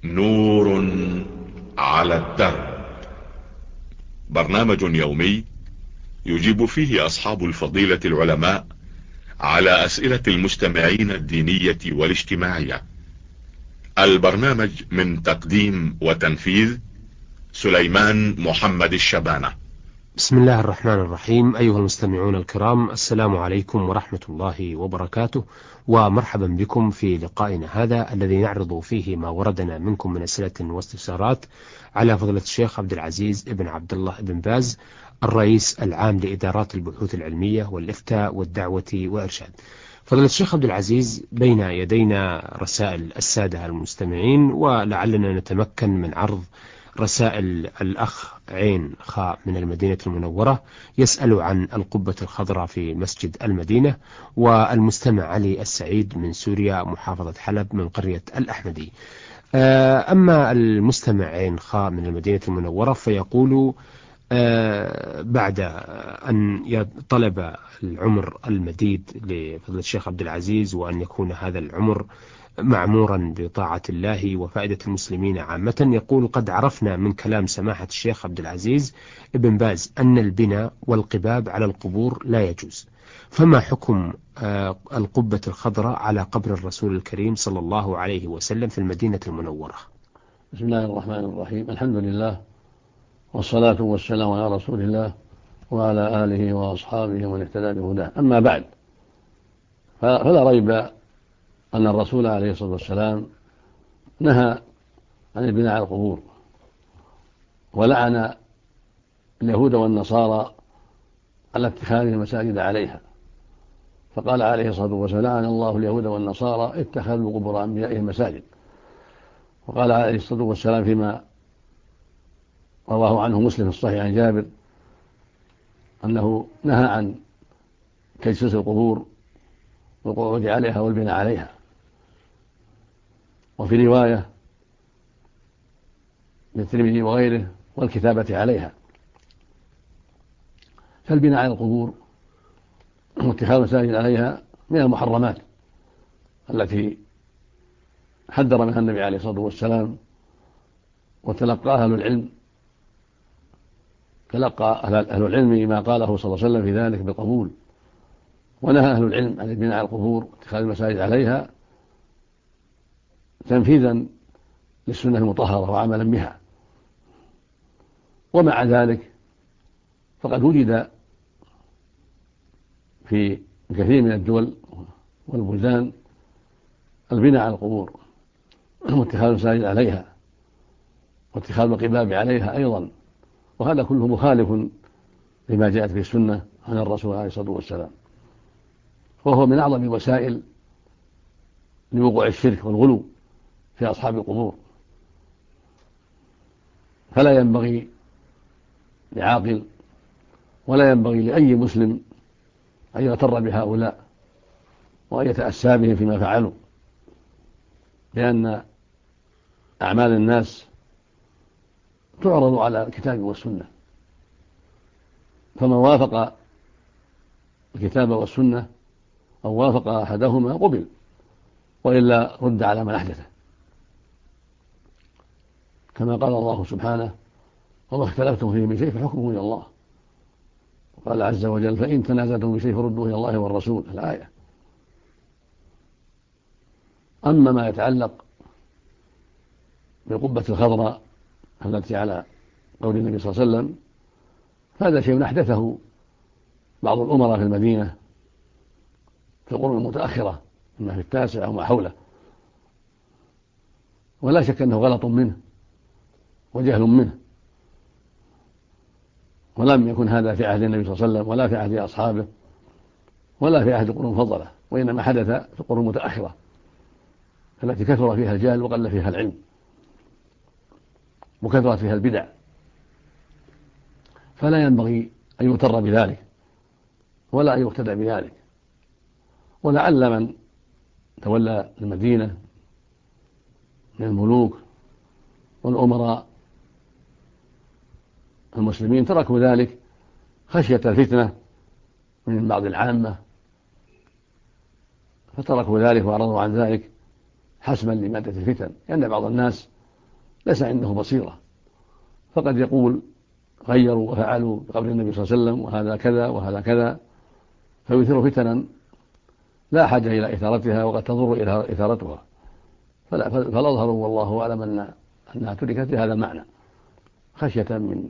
نور على الدرب. برنامج يومي يجيب فيه أصحاب الفضيلة العلماء على أسئلة المستمعين الدينية والاجتماعية. البرنامج من تقديم وتنفيذ سليمان محمد الشبانة. بسم الله الرحمن الرحيم. أيها المستمعون الكرام، السلام عليكم ورحمة الله وبركاته، ومرحبا بكم في لقائنا هذا الذي نعرض فيه ما وردنا منكم من أسئلة واستفسارات على فضيلة الشيخ عبد العزيز ابن عبد الله ابن باز، الرئيس العام لإدارات البحوث العلمية والإفتاء والدعوة وإرشاد. فضيلة الشيخ عبد العزيز، بين يدينا رسائل السادة المستمعين، ولعلنا نتمكن من عرض رسائل الأخ عين خاء من المدينة المنورة، يسأل عن القبة الخضراء في مسجد المدينة، والمستمع علي السعيد من سوريا محافظة حلب من قرية الأحمدي. أما المستمع عين خاء من المدينة المنورة فيقول: بعد أن طلب العمر المديد لفضل الشيخ عبد العزيز، وأن يكون هذا العمر معمورا بطاعة الله وفائدة المسلمين عامة، يقول: قد عرفنا من كلام سماحة الشيخ عبد العزيز ابن باز أن البناء والقباب على القبور لا يجوز، فما حكم القبة الخضراء على قبر الرسول الكريم صلى الله عليه وسلم في المدينة المنورة؟ بسم الله الرحمن الرحيم. الحمد لله، والصلاة والسلام على رسول الله وعلى آله وأصحابه ومن اهتدى بهداه. أما بعد، فلا ريب أن الرسول عليه الصلاة والسلام نهى عن البناء على القبور، ولعن اليهود والنصارى على اتخاذ المساجد عليها، فقال عليه الصلاة والسلام: لعن الله اليهود والنصارى اتخذوا قبور أنبيائهم مساجد. وقال عليه الصلاة والسلام فيما رواه عنه مسلم في الصحيح عن جابر أنه نهى عن تجسيس القبور والقعود عليها والبناء عليها. وفي رواية للترمذي وغيره: والكتابة عليها. فالبناء على القبور واتخاذ المساجد عليها من المحرمات التي حذر منها النبي عليه الصلاة والسلام، وتلقى أهل العلم ما قاله صلى الله عليه وسلم في ذلك بالقبول. ونهى أهل العلم عن البناء على القبور واتخاذ المساجد عليها تنفيذا للسنة المطهرة وعملا بها. ومع ذلك فقد وجد في كثير من الدول والبلدان البناء على القبور واتخاذ المساجد عليها واتخاذ القباب عليها أيضا، وهذا كله مخالف لما جاءت به السنة عن الرسول عليه الصلاة والسلام، وهو من أعظم الوسائل لوقوع الشرك والغلو في أصحاب القبور. فلا ينبغي لعاقل ولا ينبغي لأي مسلم أن يغتر بهؤلاء وأن يتأسى بهم فيما فعلوا، لأن أعمال الناس تعرض على الكتاب والسنة، فمن وافق الكتاب والسنة أو وافق أحدهما قبل، وإلا رد على من أحدثه، كما قال الله سبحانه: وما اختلفتم فيه من شيء فحكمه إلى الله. وقال عز وجل: فإن تنازعتم بشيء فردوه إلى الله والرسول، الآية. أما ما يتعلق بالقبة الخضراء التي على قول النبي صلى الله عليه وسلم، فهذا شيء أحدثه بعض الأمراء في المدينة في القرون المتأخرة، إما في التاسع أو ما حوله، ولا شك أنه غلط منه وجهل منه، ولم يكن هذا في عهد النبي صلى الله عليه وسلم ولا في عهد أصحابه ولا في عهد القرون المفضلة، وإنما حدث في القرون المتأخرة التي كثر فيها الجهل وقل فيها العلم وكثرت فيها البدع. فلا ينبغي أن يغتر بذلك ولا أن يقتدى بذلك. ولعل من تولى المدينة من الملوك والأمراء المسلمين تركوا ذلك خشية الفتنة من بعض العامة، فتركوا ذلك وأعرضوا عن ذلك حسما لمادة الفتن، لأن بعض الناس ليس عنده بصيرة، فقد يقول غيروا وفعلوا بقبر النبي صلى الله عليه وسلم وهذا كذا وهذا كذا، فيثير فتنا لا حاجة إلى إثارتها وقد تضر إثارتها. فالأظهر والله أعلم أنها تركت بهذا المعنى خشية من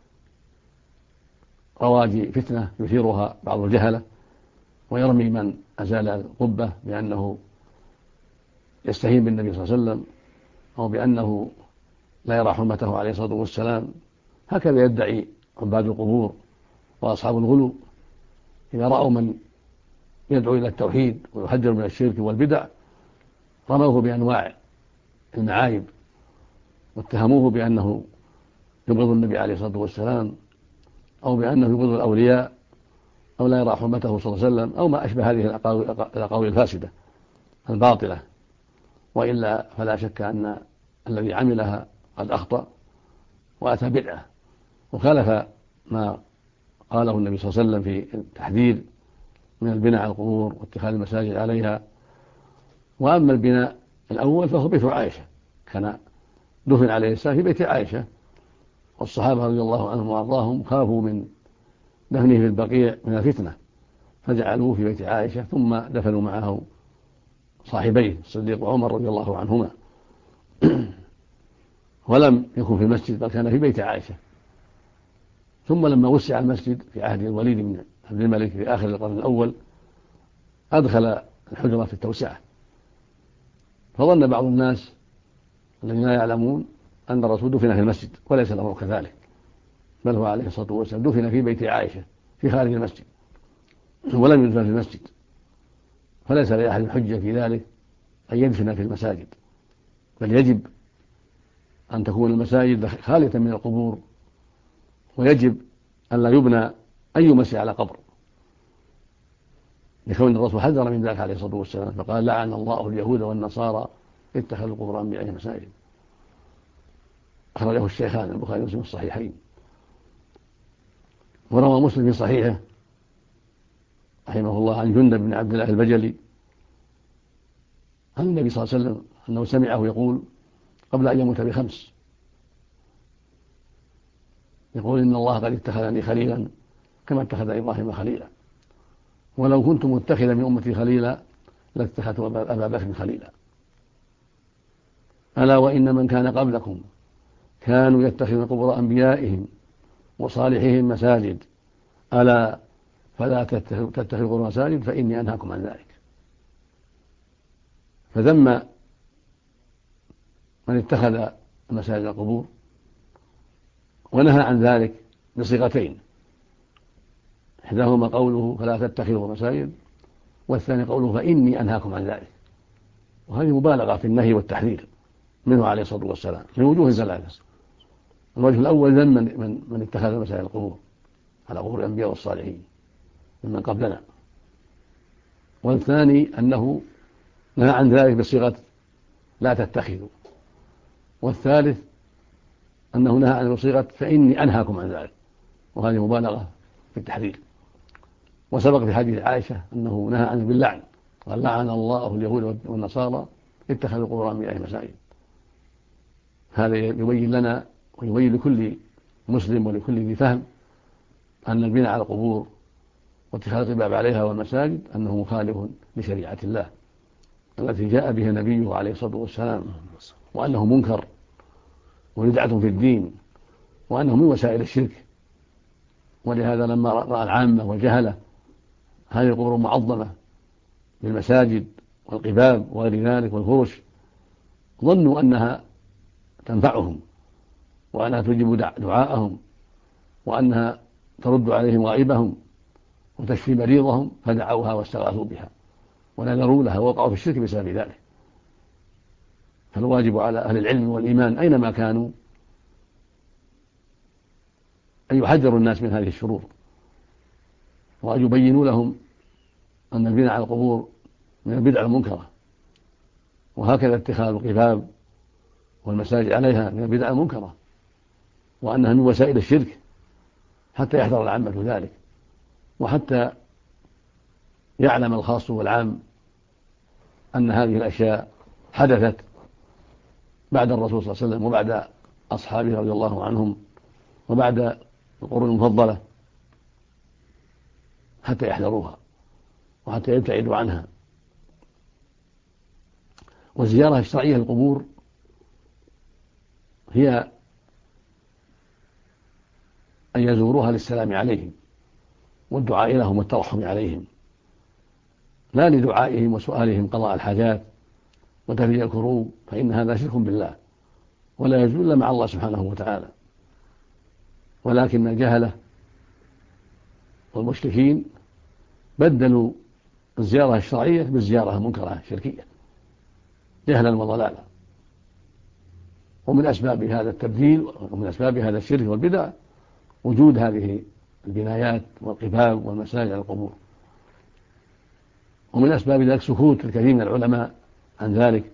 رواج فتنة يثيرها بعض الجهلة ويرمي من أزال القبة بأنه يستهين بالنبي صلى الله عليه وسلم أو بأنه لا يرى حرمته عليه الصلاة والسلام. هكذا يدعي عباد القبور وأصحاب الغلو إذا رأوا من يدعو إلى التوحيد ويحذر من الشرك والبدع رموه بأنواع المعايب واتهموه بأنه يبغض النبي عليه الصلاة والسلام أو بأنه يبغض الأولياء أو لا يرى حرمته صلى الله عليه وسلم أو ما أشبه هذه الأقاويل الفاسدة الباطلة. وإلا فلا شك أن الذي عملها قد أخطأ وأتى بدعة وخالف ما قاله النبي صلى الله عليه وسلم في التحذير من البناء على القبور واتخاذ المساجد عليها. وأما البناء الأول فهو بيت عائشة، كان دفن عليه السلام في بيت عائشة، والصحابة رضي الله عنهم وأرضاهم خافوا من دفنه في البقيع من الفتنة فجعلوه في بيت عائشة ثم دفنوا معه صاحبيه الصديق وعمر رضي الله عنهما ولم يكن في المسجد بل كان في بيت عائشة. ثم لما وسع المسجد في عهد الوليد بن عبد الملك في آخر القرن الأول أدخل الحجرة في التوسعة، فظن بعض الناس الذين لا يعلمون أن الرسول دفن في المسجد وليس الأمر كذلك، بل هو عليه الصلاة والسلام دفن في بيت عائشة في خارج المسجد ولم يدفن في المسجد. فليس لأحد حجة في ذلك أن يدفن في المساجد، بل يجب أن تكون المساجد خالية من القبور، ويجب أن لا يبنى أي مسجد على قبر، لكون الرسول حذر من ذلك عليه الصلاة والسلام فقال لعن الله اليهود والنصارى اتخذوا قبور أنبيائهم مساجد. أخرجه الشيخان البخاري ومسلم الصحيحين. وروى مسلم في صحيحه رحمه الله عن جندب بن عبد الله البجلي عن النبي صلى الله عليه وسلم أنه سمعه يقول قبل أن يموت ب5 يقول إن الله قد اتخذني خليلا كما اتخذ إبراهيم خليلا، ولو كنت متخذا من أمتي خليلا لاتخذت أبا بكر خليلا. ألا وإن من كان قبلكم كانوا يتخذون قبور أنبيائهم وصالحهم مساجد، ألا فلا تتخذوا قبور مساجد فإني أنهاكم عن ذلك. فذم من اتخذ مساجد القبور ونهى عن ذلك بصيغتين، إحداهما قوله فلا تتخذوا مساجد، والثاني قوله فإني أنهاكم عن ذلك. وهذه مبالغة في النهي والتحذير منه عليه الصلاة والسلام من وجوه 3. الوجه الأول ذم من اتخذ مساجد القبور على قبور الأنبياء والصالحين ممن قبلنا، والثاني أنه نهى عن ذلك بصيغة لا تتخذوا، والثالث أنه نهى عن بصيغة فإني أنهاكم عن ذلك، وهذه مبالغة في التحذير. وسبق في حديث عائشة أنه نهى عنه باللعن، قال لعن الله اليهود والنصارى اتخذوا قبور أنبيائهم مساجد. هذا يبين لنا ويبين لكل مسلم ولكل ذي فهم أن البناء على القبور واتخاذ القباب عليها والمساجد أنه مخالف لشريعة الله التي جاء بها نبيه عليه الصلاة والسلام، وأنه منكر وبدعة في الدين، وأنه من وسائل الشرك. ولهذا لما رأى العامة والجهلة هذه القبور المعظمة بالمساجد والقباب وغير ذلك والفرش ظنوا أنها تنفعهم وأنها تجيب دعاءهم وأنها ترد عليهم غائبهم وتشفي مريضهم، فدعوها واستغاثوا بها ونذروا لها ووقعوا في الشرك بسبب ذلك. فالواجب على أهل العلم والإيمان أينما كانوا أن يحذروا الناس من هذه الشرور، وأن يبينوا لهم أن البناء على القبور من البدع المنكرة، وهكذا اتخاذ القباب والمساجد عليها من البدع المنكرة، وأنها من وسائل الشرك، حتى يحذر العامة ذلك، وحتى يعلم الخاص والعام أن هذه الأشياء حدثت بعد الرسول صلى الله عليه وسلم وبعد أصحابه رضي الله عنهم وبعد القرون المفضلة حتى يحذروها وحتى يبتعدوا عنها. والزيارة الشرعية للقبور هي أن يزوروها للسلام عليهم والدعاء لهم والترحم عليهم، لا لدعائهم وسؤالهم قضاء الحاجات وتفريج الكروب، فإن هذا شرك بالله ولا يجوز إلا مع الله سبحانه وتعالى. ولكن الجهلة والمشركين بدلوا الزيارة الشرعية بالزيارة المنكرة الشركية جهلا وضلالا. ومن أسباب هذا التبديل ومن أسباب هذا الشرك والبدع وجود هذه البنايات والقباب والمساجد على القبور. ومن أسباب ذلك سكوت الكثير من العلماء عن ذلك،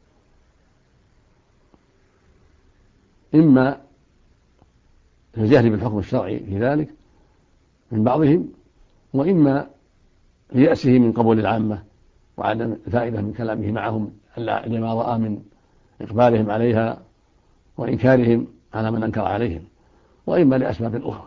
إما للجهل بالحكم الشرعي في ذلك من بعضهم، وإما ليأسه من قبول العامة وعدم الفائدة من كلامه معهم لما رأى من إقبالهم عليها وإنكارهم على من أنكر عليهم، وإما لأسباب أخرى.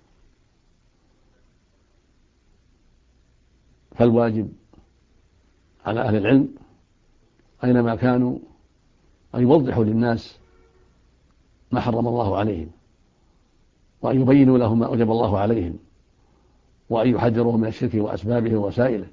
فالواجب على أهل العلم أينما كانوا أن يوضحوا للناس ما حرم الله عليهم، وأن يبينوا لهم ما أوجب الله عليهم، وأن يحذروهم من الشرك وأسبابه ووسائله،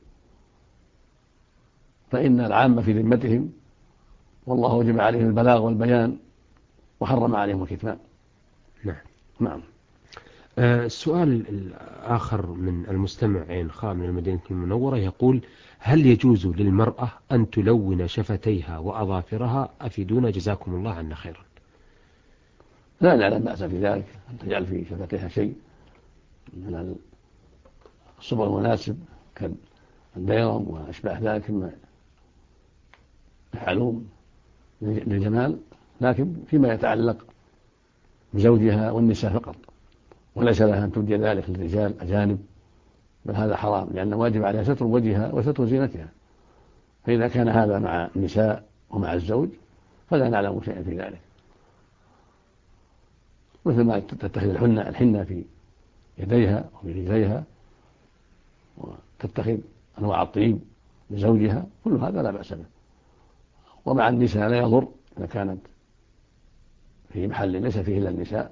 فإن العامة في ذمتهم والله وجب عليهم البلاغ والبيان وحرم عليهم الكتمان. نعم. السؤال الآخر من المستمع عين خاء من المدينة المنورة يقول: هل يجوز للمرأة أن تلون شفتيها وأظافرها؟ أفيدونا جزاكم الله عنا خيرا. لا نعلم بأس في ذلك، أن تجعل في شفتيها شيء من الصبغ المناسب كالبيرم وأشباه ذلك مما يفعلون للجمال، لكن فيما يتعلق بزوجها والنساء فقط، وليس لها أن تبدي ذلك للرجال أجانب، بل هذا حرام، لأن واجب عليها ستر وجهها وستر زينتها. فإذا كان هذا مع النساء ومع الزوج فلا نعلم شيئا في ذلك، مثل ما تتخذ الحنة في يديها وفي رجليها، وتتخذ أنواع الطيب لزوجها، كل هذا لا بأس به. ومع النساء لا يضر إذا كانت في محل ليس فيه إلا النساء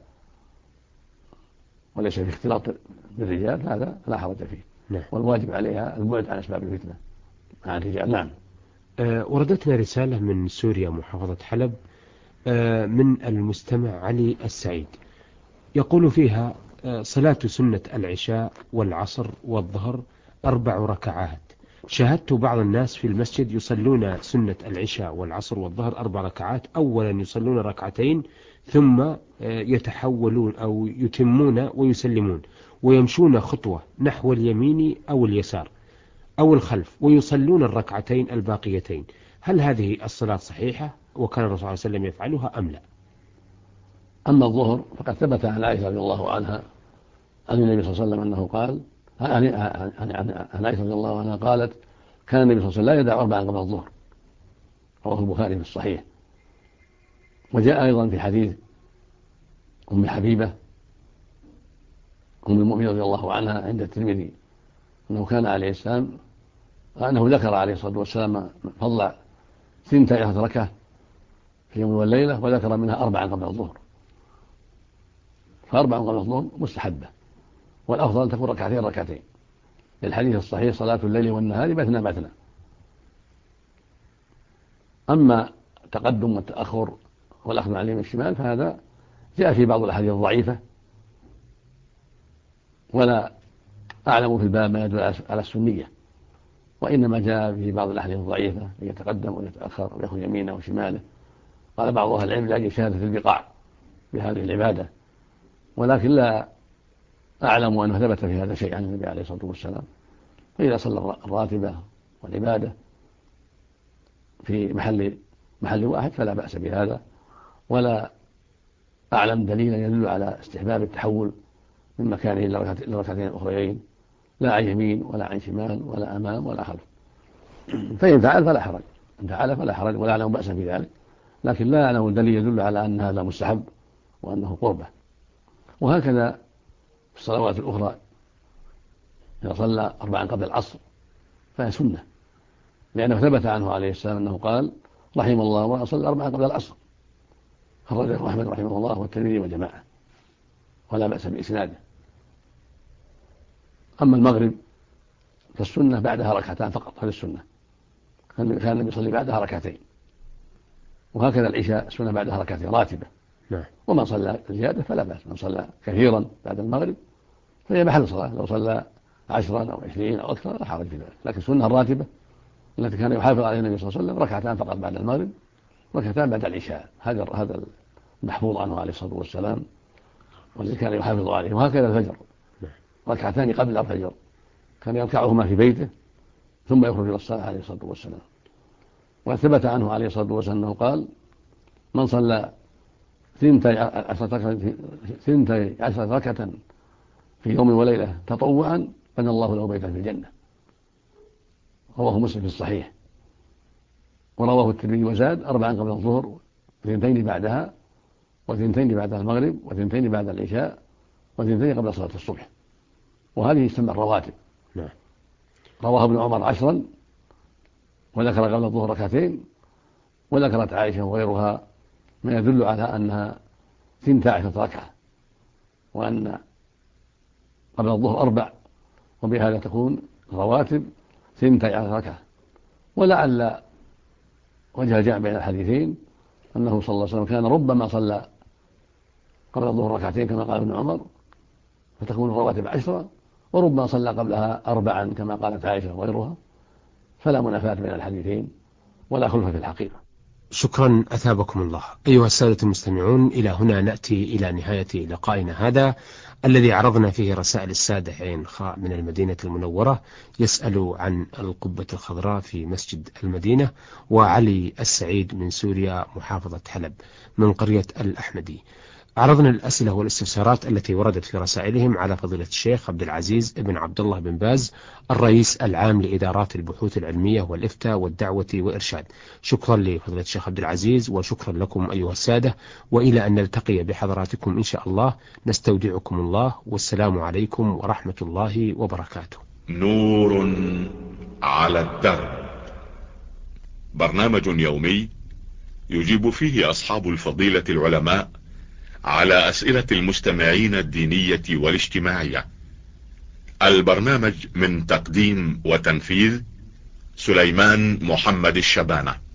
وليس في اختلاط بالرجال، هذا لا حرج فيه. نعم. والواجب عليها البعد عن أسباب الفتنة مع الرجال. نعم. وردتنا رسالة من سوريا محافظة حلب من المستمع علي السعيد، يقول فيها: صلاة سنة العشاء والعصر والظهر 4 ركعات. شاهدت بعض الناس في المسجد يصلون سنة العشاء والعصر والظهر 4 ركعات، أولا يصلون ركعتين ثم يتحولون أو يتمون ويسلمون ويمشون خطوة نحو اليمين أو اليسار أو الخلف ويصلون الركعتين الباقيتين. هل هذه الصلاة صحيحة وكان الرسول صلى الله عليه وسلم يفعلها أم لا؟ أما الظهر فقد ثبت عن عائشة رضي الله عنها عن النبي صلى الله عليه وسلم أنه قال، عن عائشة رضي الله عنها قالت: كان النبي صلى الله عليه وسلم لا يدع 4 قبل الظهر، رواه البخاري في الصحيح. وجاء أيضا في حديث أم حبيبة أم المؤمنين رضي الله عنها عند الترمذي أنه كان عليه السلام أنه ذكر عليه الصلاة والسلام فضل 12 ركعة في يوم والليلة، وذكر منها 4 قبل الظهر، ف4 قبل الظهر مستحبة، والأفضل أن تكون ركعتين للحديث الصحيح: صلاة الليل والنهار مثنى مثنى. أما التقدم والتأخر والأخذ عن اليمين والشمال فهذا جاء في بعض الأحاديث الضعيفة، ولا أعلم في الباب ما يدل على السنية، وإنما جاء في بعض الأحاديث الضعيفة أن يتقدم ويتأخر ويأخذ يمينه وشماله. قال بعض أهل العلم لأجل شهادة البقاع بهذه العبادة، ولكن لا أعلم أنه ثبت في هذا شيء عن النبي عليه الصلاة والسلام. فإذا صلى الراتبة والعبادة في محل واحد فلا بأس بهذا، ولا أعلم دليلا يدل على استحباب التحول من مكانه إلى ركعتين أخريين، لا عن يمين ولا عن شمال ولا أمام ولا خلف. فإن فعل فلا حرج، إن فعل فلا حرج، ولا أعلم بأسا في ذلك، لكن لا نعلم دليل يدل على أن هذا مستحب وأنه قربة. وهكذا في الصلوات الأخرى إذا صلى 4 قبل العصر فهي سنة، لأنه ثبت عنه عليه السلام أنه قال: رحم الله من صلى 4 قبل العصر، خرجه أحمد رحمه الله والترمذي وجماعة، ولا بأس بإسناده. أما المغرب فالسنة بعدها 2 ركعتان فقط، هذه السنة، كان النبي يصلي بعدها 2 ركعتين. وهكذا العشاء السنة بعدها 2 ركعتين راتبة. ومن صلى زيادة فلا بأس، من صلى كثيرا بعد المغرب فهي محل صلاة، لو صلى 10 أو 20 أو أكثر لا حرج في ذلك. لكن السنة الراتبة التي كان يحافظ عليها النبي صلى الله عليه وسلم 2 ركعتان فقط بعد المغرب، 2 ركعتان بعد العشاء. هذا المحفوظ عنه عليه الصلاة والسلام والذي كان يحافظ عليه. وهكذا الفجر 2 ركعتان قبل الفجر كان يركعهما في بيته ثم يخرج إلى الصلاة عليه الصلاة والسلام. وقد ثبت عنه عليه الصلاة والسلام أنه قال: من صلى 12 ركعة في يوم وليلة تطوعا بنى الله له بيتا في الجنة. رواه مسلم في الصحيح. ورواه الترمذي وزاد: 4 قبل الظهر، 2 بعدها، و2 بعد المغرب، و2 بعد العشاء، و2 قبل صلاة الصبح. وهذه تسمى الرواتب. رواه ابن عمر 10 وذكر قبل الظهر 2 ركعتين، وذكرت عائشة وغيرها ما يدل على أنها 12 ركعة، وأن قبل الظهر 4، وبهذا تكون رواتب 12 ركعة. ولعل وجه الجمع بين الحديثين أنه صلى الله عليه وسلم كان ربما صلى قبل الظهر 2 ركعتين كما قال ابن عمر فتكون الرواتب 10، وربما صلى قبلها 4 كما قالت عائشة وغيرها. فلا منافاة بين الحديثين ولا خلف في الحقيقة. شكرا أثابكم الله. أيها السادة المستمعون، إلى هنا نأتي إلى نهاية لقائنا هذا الذي عرضنا فيه رسائل السادة عين خاء من المدينة المنورة يسأل عن القبة الخضراء في مسجد المدينة، وعلي السعيد من سوريا محافظة حلب من قرية الأحمدي. عرضنا الأسئلة والاستفسارات التي وردت في رسائلهم على فضيلة الشيخ عبد العزيز بن عبد الله بن باز الرئيس العام لإدارات البحوث العلمية والإفتاء والدعوة وإرشاد. شكرا لفضيلة الشيخ عبد العزيز، وشكرا لكم أيها السادة، وإلى أن نلتقي بحضراتكم إن شاء الله نستودعكم الله، والسلام عليكم ورحمة الله وبركاته. نور على الدرب، برنامج يومي يجيب فيه أصحاب الفضيلة العلماء على أسئلة المستمعين الدينية والاجتماعية. البرنامج من تقديم وتنفيذ سليمان محمد الشبانة.